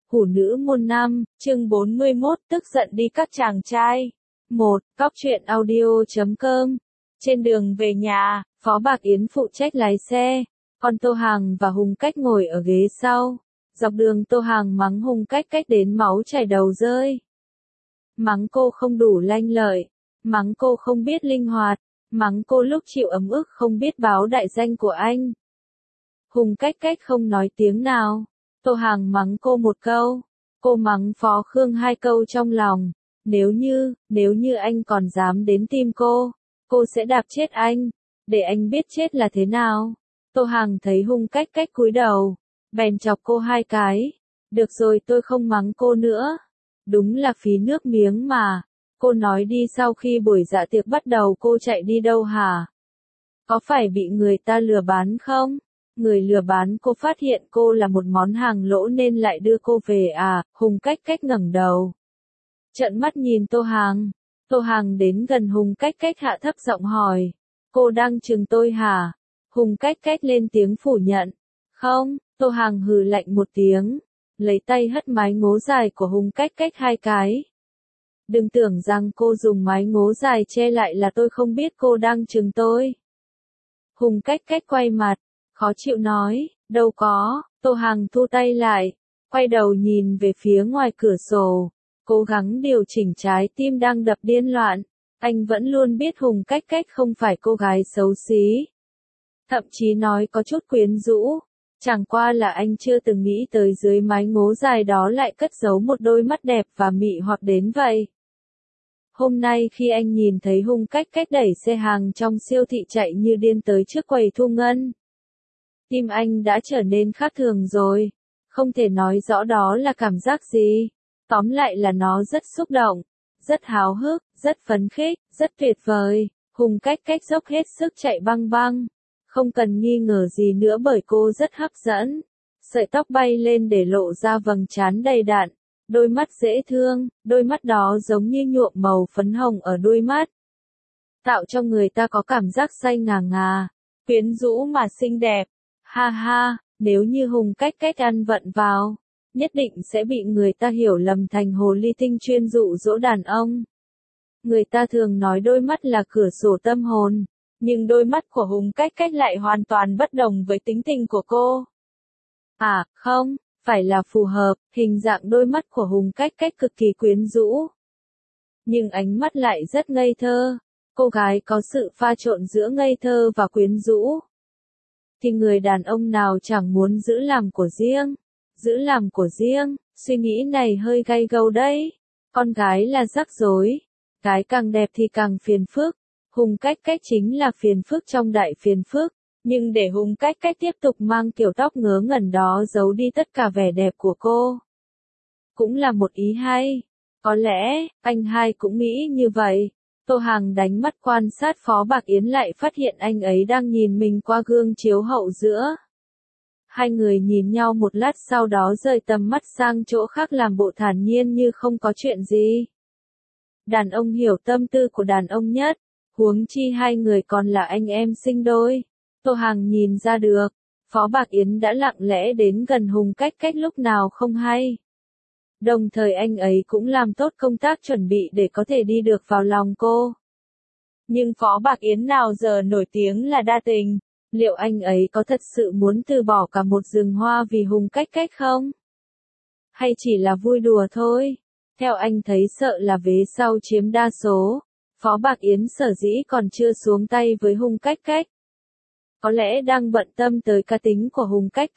Hủ nữ môn 5, chương 41, tức giận đi các chàng trai. 1. Cóc truyện audio.com. Trên đường về nhà, Phó Bạc Yến phụ trách lái xe, còn Tô Hàng và Hùng Cách ngồi ở ghế sau. Dọc đường Tô Hàng mắng Hùng Cách đến máu chảy đầu rơi. Mắng cô không đủ lanh lợi, mắng cô không biết linh hoạt, mắng cô lúc chịu ấm ức không biết báo đại danh của anh. Hùng Cách không nói tiếng nào. Tô Hàng mắng cô một câu, cô mắng Phó Khương 2 câu trong lòng, nếu như anh còn dám đến tìm cô sẽ đạp chết anh, để anh biết chết là thế nào. Tô Hàng thấy Hùng Cách cúi đầu, bèn chọc cô 2 cái, được rồi tôi không mắng cô nữa, đúng là phí nước miếng mà, cô nói đi sau khi buổi dạ tiệc bắt đầu cô chạy đi đâu hả? Có phải bị người ta lừa bán không? Người lừa bán cô phát hiện cô là một món hàng lỗ nên lại đưa cô về à? Hùng Cách ngẩng đầu, trợn mắt nhìn Tô Hàng. Tô Hàng đến gần Hùng Cách hạ thấp giọng hỏi, cô đang chừng tôi hả? Hùng Cách lên tiếng phủ nhận, không. Tô Hàng hừ lạnh một tiếng, lấy tay hất mái ngố dài của Hùng Cách 2 cái. Đừng tưởng rằng cô dùng mái ngố dài che lại là tôi không biết cô đang chừng tôi. Hùng Cách quay mặt, khó chịu nói, đâu có. Tô Hàng thu tay lại, quay đầu nhìn về phía ngoài cửa sổ, cố gắng điều chỉnh trái tim đang đập điên loạn. Anh vẫn luôn biết Hùng Cách không phải cô gái xấu xí, thậm chí nói có chút quyến rũ, chẳng qua là anh chưa từng nghĩ tới dưới mái ngố dài đó lại cất giấu một đôi mắt đẹp và mị hoặc đến vậy. Hôm nay khi anh nhìn thấy Hùng Cách đẩy xe hàng trong siêu thị chạy như điên tới trước quầy thu ngân, tim anh đã trở nên khác thường rồi, không thể nói rõ đó là cảm giác gì. Tóm lại là nó rất xúc động, rất háo hức, rất phấn khích, rất tuyệt vời. Hùng Cách dốc hết sức chạy băng, không cần nghi ngờ gì nữa bởi cô rất hấp dẫn. Sợi tóc bay lên để lộ ra vầng trán đầy đặn, đôi mắt dễ thương, đôi mắt đó giống như nhuộm màu phấn hồng ở đuôi mắt, tạo cho người ta có cảm giác say ngà, quyến rũ mà xinh đẹp. Ha ha, nếu như Hùng Cách ăn vận vào, nhất định sẽ bị người ta hiểu lầm thành hồ ly tinh chuyên dụ dỗ đàn ông. Người ta thường nói đôi mắt là cửa sổ tâm hồn, nhưng đôi mắt của Hùng Cách lại hoàn toàn bất đồng với tính tình của cô. À, không, phải là phù hợp, hình dạng đôi mắt của Hùng Cách cực kỳ quyến rũ. Nhưng ánh mắt lại rất ngây thơ, cô gái có sự pha trộn giữa ngây thơ và quyến rũ. Thì người đàn ông nào chẳng muốn giữ làm của riêng. Giữ làm của riêng, suy nghĩ này hơi gay gâu đấy. Con gái là rắc rối, gái càng đẹp thì càng phiền phức. Hùng Cách chính là phiền phức trong đại phiền phức, nhưng để Hùng Cách tiếp tục mang kiểu tóc ngớ ngẩn đó giấu đi tất cả vẻ đẹp của cô, cũng là một ý hay. Có lẽ, anh hai cũng nghĩ như vậy. Tô Hàng đánh mắt quan sát Phó Bạc Yến lại phát hiện anh ấy đang nhìn mình qua gương chiếu hậu giữa. Hai người nhìn nhau một lát sau đó rời tầm mắt sang chỗ khác làm bộ thản nhiên như không có chuyện gì. Đàn ông hiểu tâm tư của đàn ông nhất, huống chi hai người còn là anh em sinh đôi. Tô Hàng nhìn ra được, Phó Bạc Yến đã lặng lẽ đến gần Hùng Cách lúc nào không hay. Đồng thời anh ấy cũng làm tốt công tác chuẩn bị để có thể đi được vào lòng cô. Nhưng Phó Bạc Yến nào giờ nổi tiếng là đa tình. Liệu anh ấy có thật sự muốn từ bỏ cả một rừng hoa vì Hùng Cách không? Hay chỉ là vui đùa thôi? Theo anh thấy sợ là vế sau chiếm đa số. Phó Bạc Yến sở dĩ còn chưa xuống tay với Hùng Cách. Có lẽ đang bận tâm tới cá tính của Hùng Cách.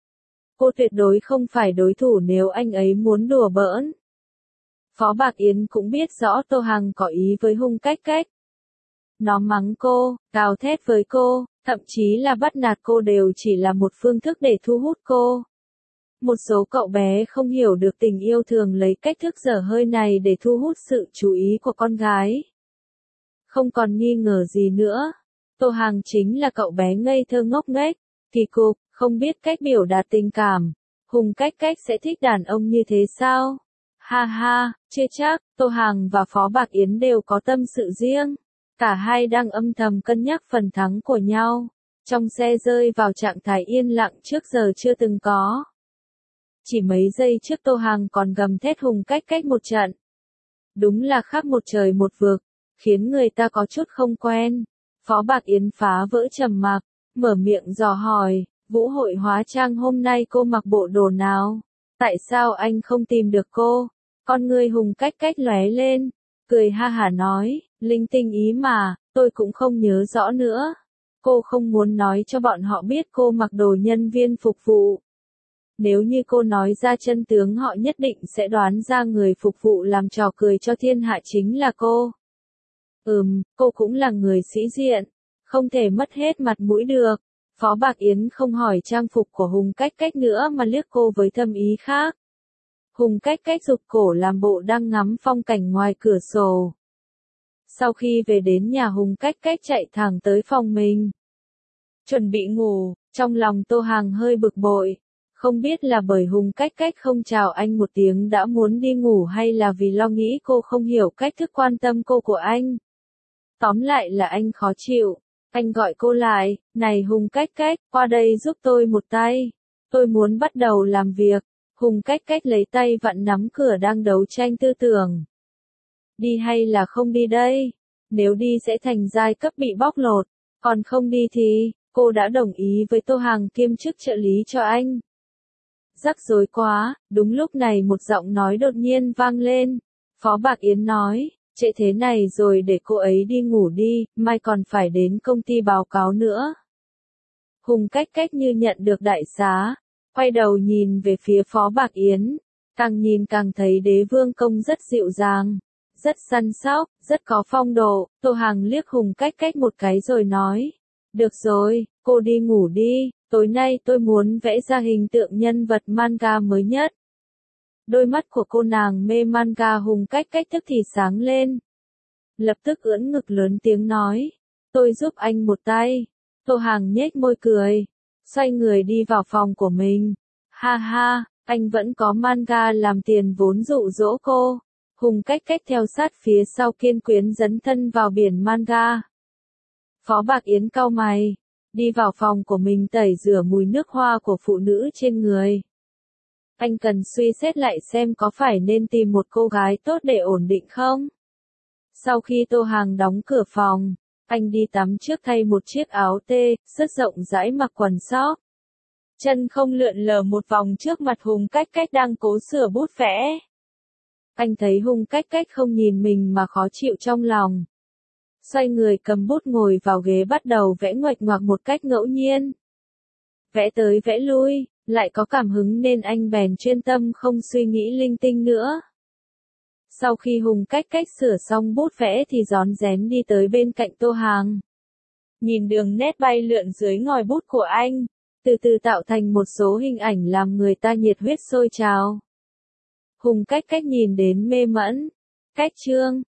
Cô tuyệt đối không phải đối thủ nếu anh ấy muốn đùa bỡn. Phó Bạc Yến cũng biết rõ Tô Hàng có ý với Hùng Cách. Nó mắng cô, gào thét với cô, thậm chí là bắt nạt cô đều chỉ là một phương thức để thu hút cô. Một số cậu bé không hiểu được tình yêu thường lấy cách thức dở hơi này để thu hút sự chú ý của con gái. Không còn nghi ngờ gì nữa, Tô Hàng chính là cậu bé ngây thơ ngốc nghếch, kỳ cục, không biết cách biểu đạt tình cảm. Hùng Cách sẽ thích đàn ông như thế sao? Ha ha, chưa chắc. Tô Hàng và Phó Bạc Yến đều có tâm sự riêng. Cả hai đang âm thầm cân nhắc phần thắng của nhau. Trong xe rơi vào trạng thái yên lặng trước giờ chưa từng có. Chỉ mấy giây trước Tô Hằng còn gầm thét Hùng Cách Cách một trận. Đúng là khác một trời một vực, khiến người ta có chút không quen. Phó Bạc Yến phá vỡ trầm mặc, mở miệng dò hỏi, vũ hội hóa trang hôm nay cô mặc bộ đồ nào? Tại sao anh không tìm được cô? Con người Hùng Cách Cách lóe lên, cười ha hả nói, linh tinh ý mà, tôi cũng không nhớ rõ nữa. Cô không muốn nói cho bọn họ biết cô mặc đồ nhân viên phục vụ. Nếu như cô nói ra chân tướng họ nhất định sẽ đoán ra người phục vụ làm trò cười cho thiên hạ chính là cô. Cô cũng là người sĩ diện, không thể mất hết mặt mũi được. Phó Bạc Yến không hỏi trang phục của Hùng Cách Cách nữa mà liếc cô với thâm ý khác. Hùng Cách Cách rụt cổ làm bộ đang ngắm phong cảnh ngoài cửa sổ. Sau khi về đến nhà Hùng Cách Cách chạy thẳng tới phòng mình. Chuẩn bị ngủ, trong lòng Tô Hằng hơi bực bội. Không biết là bởi Hùng Cách Cách không chào anh một tiếng đã muốn đi ngủ hay là vì lo nghĩ cô không hiểu cách thức quan tâm cô của anh. Tóm lại là anh khó chịu. Anh gọi cô lại, này Hùng Cách Cách, qua đây giúp tôi một tay. Tôi muốn bắt đầu làm việc. Hùng Cách Cách lấy tay vặn nắm cửa đang đấu tranh tư tưởng. Đi hay là không đi đây? Nếu đi sẽ thành giai cấp bị bóc lột. Còn không đi thì, cô đã đồng ý với Tô Hằng kiêm chức trợ lý cho anh. Rắc rối quá, đúng lúc này một giọng nói đột nhiên vang lên. Phó Bạc Yến nói, trễ thế này rồi để cô ấy đi ngủ đi, mai còn phải đến công ty báo cáo nữa. Hùng Cách Cách như nhận được đại xá, quay đầu nhìn về phía Phó Bạc Yến, càng nhìn càng thấy đế vương công rất dịu dàng, rất săn sóc, rất có phong độ. Tô Hằng liếc Hùng Cách Cách một cái rồi nói, được rồi, cô đi ngủ đi, tối nay tôi muốn vẽ ra hình tượng nhân vật manga mới nhất. Đôi mắt của cô nàng mê manga Hùng Cách Cách tức thì sáng lên. Lập tức ưỡn ngực lớn tiếng nói, tôi giúp anh một tay. Tô Hằng nhếch môi cười, xoay người đi vào phòng của mình. Ha ha, anh vẫn có manga làm tiền vốn dụ dỗ cô. Hùng Cách Cách theo sát phía sau kiên quyến dấn thân vào biển manga. Phó Bạc Yến cau mày, đi vào phòng của mình tẩy rửa mùi nước hoa của phụ nữ trên người. Anh cần suy xét lại xem có phải nên tìm một cô gái tốt để ổn định không? Sau khi Tô Hằng đóng cửa phòng, anh đi tắm trước thay một chiếc áo tê, rất rộng rãi mặc quần sóc. Chân không lượn lờ một vòng trước mặt Hùng Cách Cách đang cố sửa bút vẽ. Anh thấy Hùng Cách Cách không nhìn mình mà khó chịu trong lòng. Xoay người cầm bút ngồi vào ghế bắt đầu vẽ nguệch ngoạc một cách ngẫu nhiên. Vẽ tới vẽ lui, lại có cảm hứng nên anh bèn chuyên tâm không suy nghĩ linh tinh nữa. Sau khi Hùng Cách Cách sửa xong bút vẽ thì rón rén đi tới bên cạnh Tô Hằng. Nhìn đường nét bay lượn dưới ngòi bút của anh, từ từ tạo thành một số hình ảnh làm người ta nhiệt huyết sôi trào. Hùng Cách Cách nhìn đến mê mẩn. Cách chương